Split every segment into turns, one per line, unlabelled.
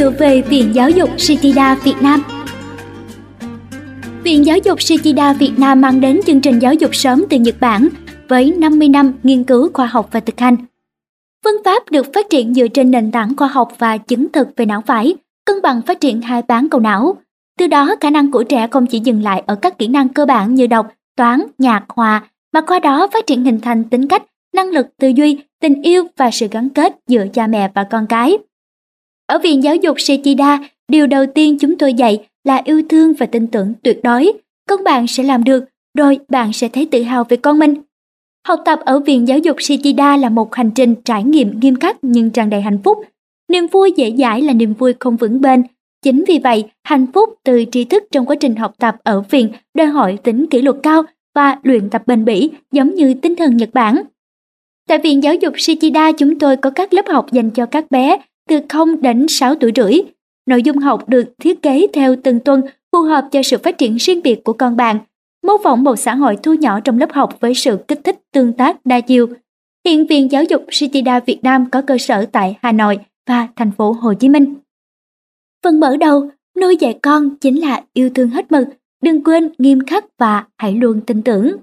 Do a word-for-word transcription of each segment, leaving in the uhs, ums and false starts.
thiệu về Viện Giáo dục Shitida Việt Nam. Viện Giáo dục Shitida Việt Nam mang đến chương trình giáo dục sớm từ Nhật Bản với năm mươi năm nghiên cứu khoa học và thực hành. Phương pháp được phát triển dựa trên nền tảng khoa học và chứng thực về não phải, cân bằng phát triển hai bán cầu não. Từ đó, khả năng của trẻ không chỉ dừng lại ở các kỹ năng cơ bản như đọc, toán, nhạc, hòa, mà qua đó phát triển hình thành tính cách, năng lực tư duy, tình yêu và sự gắn kết giữa cha mẹ và con cái. Ở Viện Giáo dục Shitida, điều đầu tiên chúng tôi dạy là yêu thương và tin tưởng tuyệt đối. Con bạn sẽ làm được, rồi bạn sẽ thấy tự hào về con mình. Học tập ở Viện Giáo dục Shitida là một hành trình trải nghiệm nghiêm khắc nhưng tràn đầy hạnh phúc. Niềm vui dễ dãi là niềm vui không vững bền. Chính vì vậy, hạnh phúc từ tri thức trong quá trình học tập ở viện đòi hỏi tính kỷ luật cao và luyện tập bền bỉ giống như tinh thần Nhật Bản. Tại Viện Giáo dục Shitida, chúng tôi có các lớp học dành cho các bé từ không đến sáu tuổi rưỡi. Nội dung học được thiết kế theo từng tuần phù hợp cho sự phát triển riêng biệt của con bạn, mô phỏng một xã hội thu nhỏ trong lớp học với sự kích thích tương tác đa chiều. Hiện Viện Giáo dục Shitida Việt Nam có cơ sở tại Hà Nội và thành phố Hồ Chí Minh. Phần mở đầu, nuôi dạy con chính là yêu thương hết mực, đừng quên nghiêm khắc và hãy luôn tin tưởng.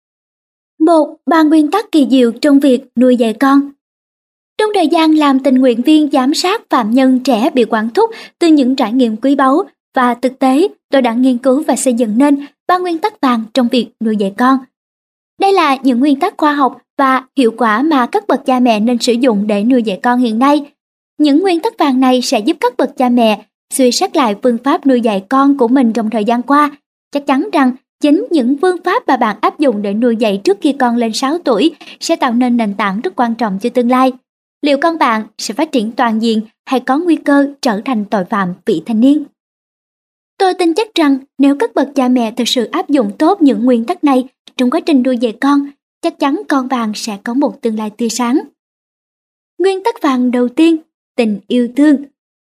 Một, ba nguyên tắc kỳ diệu trong việc nuôi dạy con. Trong thời gian làm tình nguyện viên giám sát phạm nhân trẻ bị quản thúc từ những trải nghiệm quý báu và thực tế, tôi đã nghiên cứu và xây dựng nên ba nguyên tắc vàng trong việc nuôi dạy con. Đây là những nguyên tắc khoa học và hiệu quả mà các bậc cha mẹ nên sử dụng để nuôi dạy con hiện nay. Những nguyên tắc vàng này sẽ giúp các bậc cha mẹ suy xét lại phương pháp nuôi dạy con của mình trong thời gian qua. Chắc chắn rằng chính những phương pháp mà bạn áp dụng để nuôi dạy trước khi con lên sáu tuổi sẽ tạo nên nền tảng rất quan trọng cho tương lai. Liệu con bạn sẽ phát triển toàn diện hay có nguy cơ trở thành tội phạm vị thành niên? Tôi tin chắc rằng nếu các bậc cha mẹ thực sự áp dụng tốt những nguyên tắc này trong quá trình nuôi dạy con, chắc chắn con bạn sẽ có một tương lai tươi sáng. Nguyên tắc vàng đầu tiên, tình yêu thương.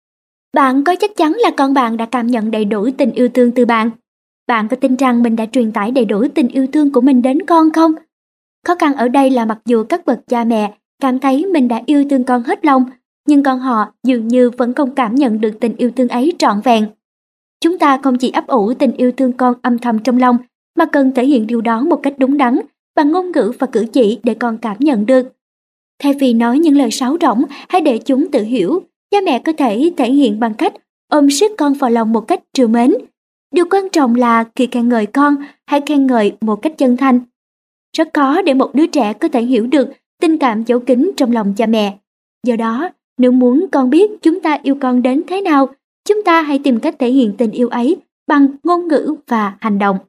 Bạn có chắc chắn là con bạn đã cảm nhận đầy đủ tình yêu thương từ bạn? Bạn có tin rằng mình đã truyền tải đầy đủ tình yêu thương của mình đến con không? Khó khăn ở đây là mặc dù các bậc cha mẹ cảm thấy mình đã yêu thương con hết lòng, nhưng con họ dường như vẫn không cảm nhận được tình yêu thương ấy trọn vẹn. Chúng ta không chỉ ấp ủ tình yêu thương con âm thầm trong lòng, mà cần thể hiện điều đó một cách đúng đắn bằng ngôn ngữ và cử chỉ để con cảm nhận được. Thay vì nói những lời sáo rỗng, hãy để chúng tự hiểu. Cha mẹ có thể thể hiện bằng cách ôm siết con vào lòng một cách trìu mến. Điều quan trọng là khi khen ngợi con, hãy khen ngợi một cách chân thành. Rất khó để một đứa trẻ có thể hiểu được tình cảm giấu kín trong lòng cha mẹ. Do đó, nếu muốn con biết chúng ta yêu con đến thế nào, chúng ta hãy tìm cách thể hiện tình yêu ấy bằng ngôn ngữ và hành động.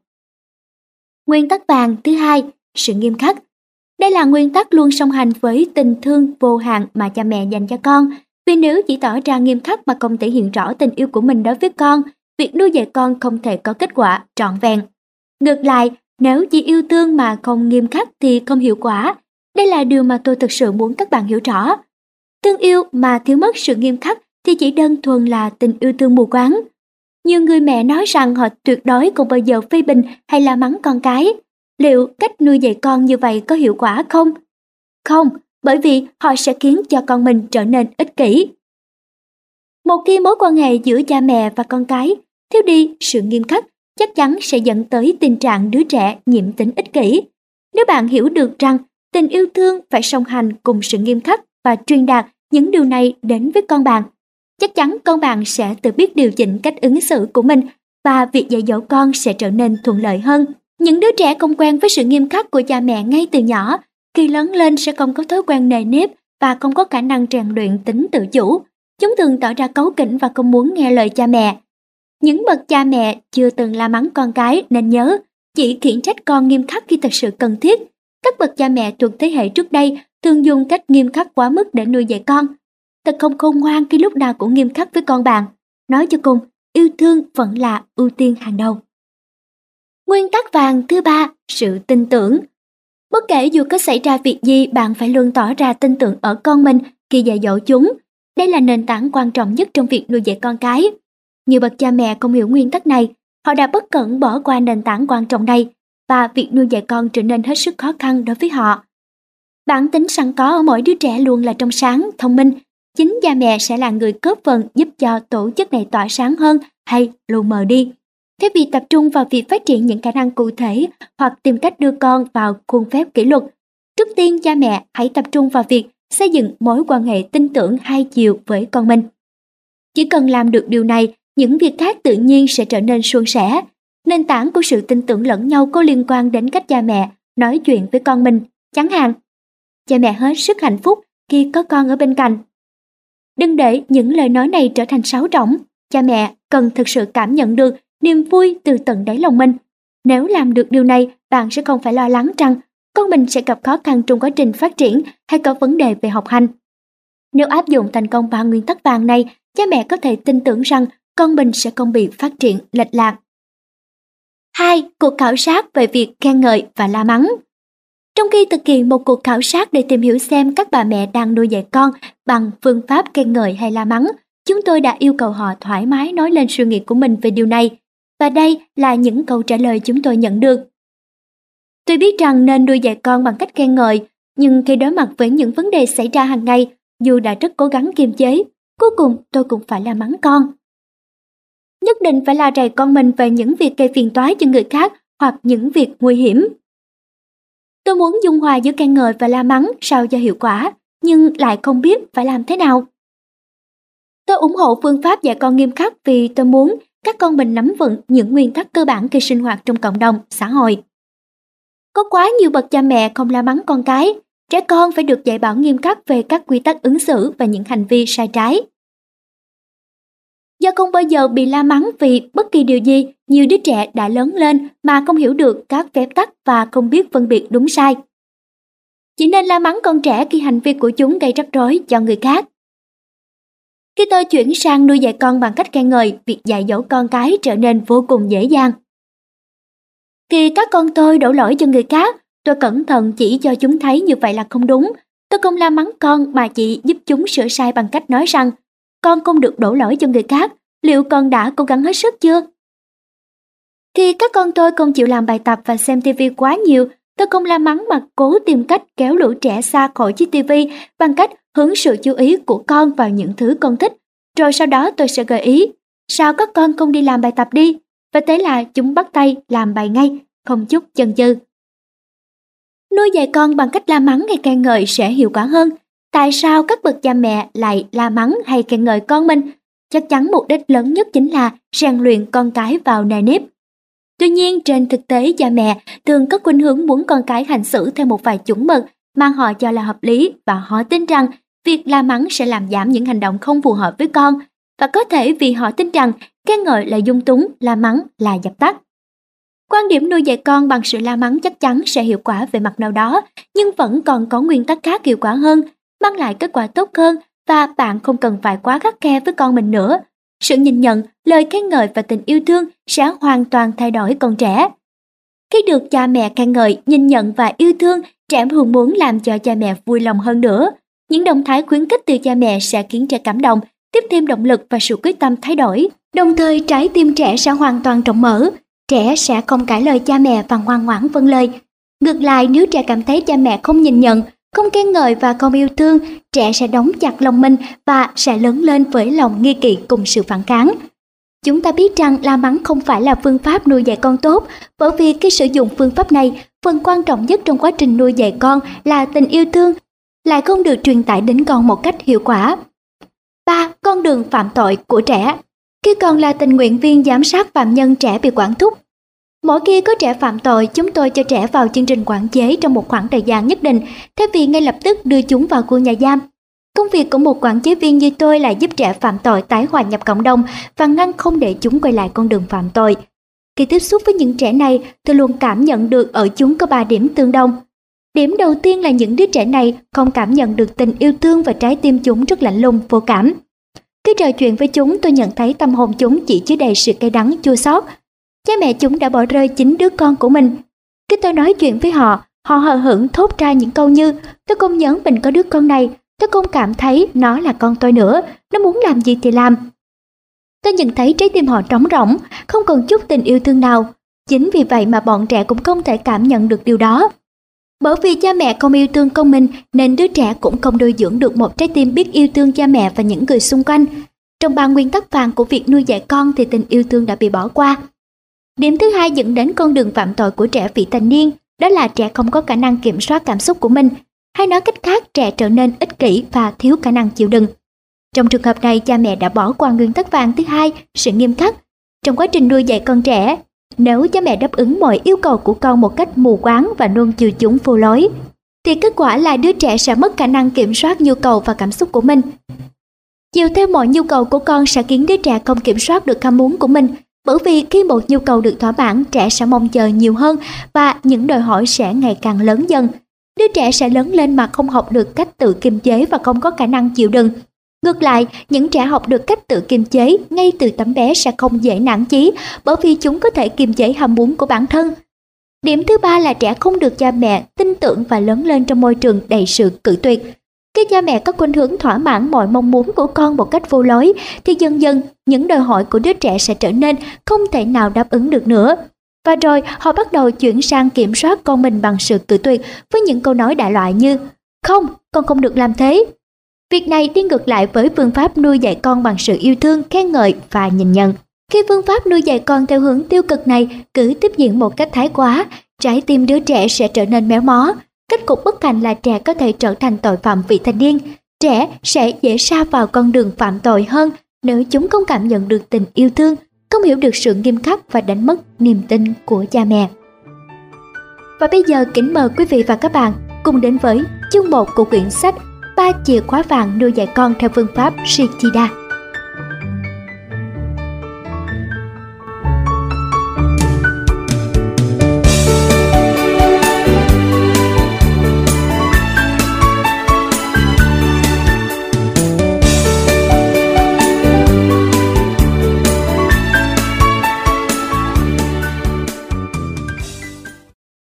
Nguyên tắc vàng thứ hai, sự nghiêm khắc. Đây là nguyên tắc luôn song hành với tình thương vô hạn mà cha mẹ dành cho con. Vì nếu chỉ tỏ ra nghiêm khắc mà không thể hiện rõ tình yêu của mình đối với con, việc nuôi dạy con không thể có kết quả trọn vẹn. Ngược lại, nếu chỉ yêu thương mà không nghiêm khắc thì không hiệu quả. Đây là điều mà tôi thực sự muốn các bạn hiểu rõ. Thương yêu mà thiếu mất sự nghiêm khắc thì chỉ đơn thuần là tình yêu thương mù quáng. Nhiều người mẹ nói rằng họ tuyệt đối không bao giờ phê bình hay la mắng con cái. Liệu cách nuôi dạy con như vậy có hiệu quả không? Không, bởi vì họ sẽ khiến cho con mình trở nên ích kỷ. Một khi mối quan hệ giữa cha mẹ và con cái thiếu đi sự nghiêm khắc, chắc chắn sẽ dẫn tới tình trạng đứa trẻ nhiễm tính ích kỷ. Nếu bạn hiểu được rằng tình yêu thương phải song hành cùng sự nghiêm khắc và truyền đạt những điều này đến với con bạn, chắc chắn con bạn sẽ tự biết điều chỉnh cách ứng xử của mình và việc dạy dỗ con sẽ trở nên thuận lợi hơn. Những đứa trẻ không quen với sự nghiêm khắc của cha mẹ ngay từ nhỏ, khi lớn lên sẽ không có thói quen nề nếp và không có khả năng rèn luyện tính tự chủ. Chúng thường tỏ ra cáu kỉnh và không muốn nghe lời cha mẹ. Những bậc cha mẹ chưa từng la mắng con cái nên nhớ, chỉ khiển trách con nghiêm khắc khi thật sự cần thiết. Các bậc cha mẹ thuộc thế hệ trước đây thường dùng cách nghiêm khắc quá mức để nuôi dạy con. Thật không khôn ngoan khi lúc nào cũng nghiêm khắc với con bạn. Nói cho cùng, yêu thương vẫn là ưu tiên hàng đầu. Nguyên tắc vàng thứ ba, sự tin tưởng. Bất kể dù có xảy ra việc gì, bạn phải luôn tỏ ra tin tưởng ở con mình khi dạy dỗ chúng. Đây là nền tảng quan trọng nhất trong việc nuôi dạy con cái. Nhiều bậc cha mẹ không hiểu nguyên tắc này, họ đã bất cẩn bỏ qua nền tảng quan trọng này và việc nuôi dạy con trở nên hết sức khó khăn đối với họ. Bản tính sẵn có ở mỗi đứa trẻ luôn là trong sáng, thông minh, chính cha mẹ sẽ là người góp phần giúp cho tổ chức này tỏa sáng hơn hay lu mờ đi. Thay vì tập trung vào việc phát triển những khả năng cụ thể hoặc tìm cách đưa con vào khuôn phép kỷ luật, trước tiên cha mẹ hãy tập trung vào việc xây dựng mối quan hệ tin tưởng hai chiều với con mình. Chỉ cần làm được điều này, những việc khác tự nhiên sẽ trở nên suôn sẻ. Nền tảng của sự tin tưởng lẫn nhau có liên quan đến cách cha mẹ nói chuyện với con mình. Chẳng hạn, cha mẹ hết sức hạnh phúc khi có con ở bên cạnh. Đừng để những lời nói này trở thành sáo rỗng. Cha mẹ cần thực sự cảm nhận được niềm vui từ tận đáy lòng mình. Nếu làm được điều này, bạn sẽ không phải lo lắng rằng con mình sẽ gặp khó khăn trong quá trình phát triển hay có vấn đề về học hành. Nếu áp dụng thành công ba nguyên tắc vàng này, cha mẹ có thể tin tưởng rằng con mình sẽ không bị phát triển lệch lạc. hai. Cuộc khảo sát về việc khen ngợi và la mắng. Trong khi thực hiện một cuộc khảo sát để tìm hiểu xem các bà mẹ đang nuôi dạy con bằng phương pháp khen ngợi hay la mắng, chúng tôi đã yêu cầu họ thoải mái nói lên suy nghĩ của mình về điều này. Và đây là những câu trả lời chúng tôi nhận được. Tôi biết rằng nên nuôi dạy con bằng cách khen ngợi, nhưng khi đối mặt với những vấn đề xảy ra hàng ngày, dù đã rất cố gắng kiềm chế, cuối cùng tôi cũng phải la mắng con. Nhất định phải la rầy con mình về những việc gây phiền toái cho người khác hoặc những việc nguy hiểm. Tôi muốn dung hòa giữa khen ngợi và la mắng sao cho hiệu quả, nhưng lại không biết phải làm thế nào. Tôi ủng hộ phương pháp dạy con nghiêm khắc vì tôi muốn các con mình nắm vững những nguyên tắc cơ bản khi sinh hoạt trong cộng đồng, xã hội. Có quá nhiều bậc cha mẹ không la mắng con cái, trẻ con phải được dạy bảo nghiêm khắc về các quy tắc ứng xử và những hành vi sai trái. Do không bao giờ bị la mắng vì bất kỳ điều gì, nhiều đứa trẻ đã lớn lên mà không hiểu được các phép tắc và không biết phân biệt đúng sai. Chỉ nên la mắng con trẻ khi hành vi của chúng gây rắc rối cho người khác. Khi tôi chuyển sang nuôi dạy con bằng cách khen ngợi, việc dạy dỗ con cái trở nên vô cùng dễ dàng. Khi các con tôi đổ lỗi cho người khác, tôi cẩn thận chỉ cho chúng thấy như vậy là không đúng. Tôi không la mắng con mà chỉ giúp chúng sửa sai bằng cách nói rằng con không được đổ lỗi cho người khác, liệu con đã cố gắng hết sức chưa? Khi các con tôi không chịu làm bài tập và xem ti vi quá nhiều, tôi không la mắng mà cố tìm cách kéo lũ trẻ xa khỏi chiếc ti vi bằng cách hướng sự chú ý của con vào những thứ con thích. Rồi sau đó tôi sẽ gợi ý, sao các con không đi làm bài tập đi? Và thế là chúng bắt tay làm bài ngay, không chút chần chừ. Nuôi dạy con bằng cách la mắng hay khen ngợi sẽ hiệu quả hơn. Tại sao các bậc cha mẹ lại la mắng hay khen ngợi con mình? Chắc chắn mục đích lớn nhất chính là rèn luyện con cái vào nề nếp. Tuy nhiên, trên thực tế cha mẹ thường có khuynh hướng muốn con cái hành xử theo một vài chuẩn mực mà họ cho là hợp lý, và họ tin rằng việc la mắng sẽ làm giảm những hành động không phù hợp với con, và có thể vì họ tin rằng khen ngợi là dung túng, la mắng là dập tắt. Quan điểm nuôi dạy con bằng sự la mắng chắc chắn sẽ hiệu quả về mặt nào đó, nhưng vẫn còn có nguyên tắc khác hiệu quả hơn, mang lại kết quả tốt hơn, và bạn không cần phải quá khắt khe với con mình nữa. Sự nhìn nhận, lời khen ngợi và tình yêu thương sẽ hoàn toàn thay đổi con trẻ. Khi được cha mẹ khen ngợi, nhìn nhận và yêu thương, trẻ thường muốn làm cho cha mẹ vui lòng hơn nữa. Những động thái khuyến khích từ cha mẹ sẽ khiến trẻ cảm động, tiếp thêm động lực và sự quyết tâm thay đổi. Đồng thời, trái tim trẻ sẽ hoàn toàn rộng mở. Trẻ sẽ không cãi lời cha mẹ và ngoan ngoãn vâng lời. Ngược lại, nếu trẻ cảm thấy cha mẹ không nhìn nhận, không khen ngợi và không yêu thương, trẻ sẽ đóng chặt lòng mình và sẽ lớn lên với lòng nghi kỵ cùng sự phản kháng. Chúng ta biết rằng la mắng không phải là phương pháp nuôi dạy con tốt, bởi vì khi sử dụng phương pháp này, phần quan trọng nhất trong quá trình nuôi dạy con là tình yêu thương, lại không được truyền tải đến con một cách hiệu quả. ba. Con đường phạm tội của trẻ. Khi còn là tình nguyện viên giám sát phạm nhân, trẻ bị quản thúc. Mỗi khi có trẻ phạm tội, chúng tôi cho trẻ vào chương trình quản chế trong một khoảng thời gian nhất định, thay vì ngay lập tức đưa chúng vào khu nhà giam. Công việc của một quản chế viên như tôi là giúp trẻ phạm tội tái hòa nhập cộng đồng và ngăn không để chúng quay lại con đường phạm tội. Khi tiếp xúc với những trẻ này, tôi luôn cảm nhận được ở chúng có ba điểm tương đồng. Điểm đầu tiên là những đứa trẻ này không cảm nhận được tình yêu thương và trái tim chúng rất lạnh lùng, vô cảm. Khi trò chuyện với chúng, tôi nhận thấy tâm hồn chúng chỉ chứa đầy sự cay đắng, chua xót. Cha mẹ chúng đã bỏ rơi chính đứa con của mình. Khi tôi nói chuyện với họ, họ hờ hững thốt ra những câu như: tôi không nhớ mình có đứa con này, tôi không cảm thấy nó là con tôi nữa, nó muốn làm gì thì làm. Tôi nhận thấy trái tim họ trống rỗng, không còn chút tình yêu thương nào. Chính vì vậy mà bọn trẻ cũng không thể cảm nhận được điều đó. Bởi vì cha mẹ không yêu thương con mình nên đứa trẻ cũng không nuôi dưỡng được một trái tim biết yêu thương cha mẹ và những người xung quanh. Trong ba nguyên tắc vàng của việc nuôi dạy con thì tình yêu thương đã bị bỏ qua. Điểm thứ hai dẫn đến con đường phạm tội của trẻ vị thành niên, đó là trẻ không có khả năng kiểm soát cảm xúc của mình. Hay nói cách khác, trẻ trở nên ích kỷ và thiếu khả năng chịu đựng. Trong trường hợp này, cha mẹ đã bỏ qua nguyên tắc vàng thứ hai, sự nghiêm khắc. Trong quá trình nuôi dạy con trẻ, nếu cha mẹ đáp ứng mọi yêu cầu của con một cách mù quáng và luôn chiều chúng phù lối, thì kết quả là đứa trẻ sẽ mất khả năng kiểm soát nhu cầu và cảm xúc của mình. Chiều theo mọi nhu cầu của con sẽ khiến đứa trẻ không kiểm soát được ham muốn của mình, bởi vì khi một nhu cầu được thỏa mãn, trẻ sẽ mong chờ nhiều hơn và những đòi hỏi sẽ ngày càng lớn dần. Đứa trẻ sẽ lớn lên mà không học được cách tự kiềm chế và không có khả năng chịu đựng. Ngược lại, những trẻ học được cách tự kiềm chế ngay từ tấm bé sẽ không dễ nản chí, bởi vì chúng có thể kiềm chế ham muốn của bản thân. Điểm thứ ba là trẻ không được cha mẹ tin tưởng và lớn lên trong môi trường đầy sự cự tuyệt. Khi cha mẹ có khuynh hướng thỏa mãn mọi mong muốn của con một cách vô lối, thì dần dần những đòi hỏi của đứa trẻ sẽ trở nên không thể nào đáp ứng được nữa. Và rồi họ bắt đầu chuyển sang kiểm soát con mình bằng sự cự tuyệt với những câu nói đại loại như "Không, con không được làm thế". Việc này đi ngược lại với phương pháp nuôi dạy con bằng sự yêu thương, khen ngợi và nhìn nhận. Khi phương pháp nuôi dạy con theo hướng tiêu cực này cứ tiếp diễn một cách thái quá, trái tim đứa trẻ sẽ trở nên méo mó. Kết cục bất hạnh là trẻ có thể trở thành tội phạm vị thành niên. Trẻ sẽ dễ sa vào con đường phạm tội hơn nếu chúng không cảm nhận được tình yêu thương, không hiểu được sự nghiêm khắc và đánh mất niềm tin của cha mẹ. Và bây giờ kính mời quý vị và các bạn cùng đến với chương một của quyển sách Ba chìa khóa vàng nuôi dạy con theo phương pháp Shichida.